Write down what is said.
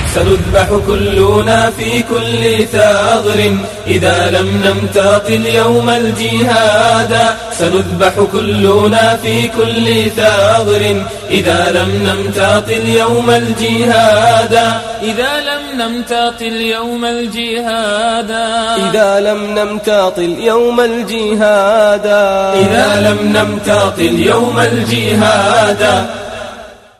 سنذبح كلنا في كل ثغر إذا لم نمتطل يوم الجهاد. سنذبح كلنا في كل ثغر إذا لم نمتطل يوم الجهاد. إذا لم نمتطل يوم الجهاد. إذا لم نمتطل يوم الجهاد. إذا لم نمتطل يوم الجهاد.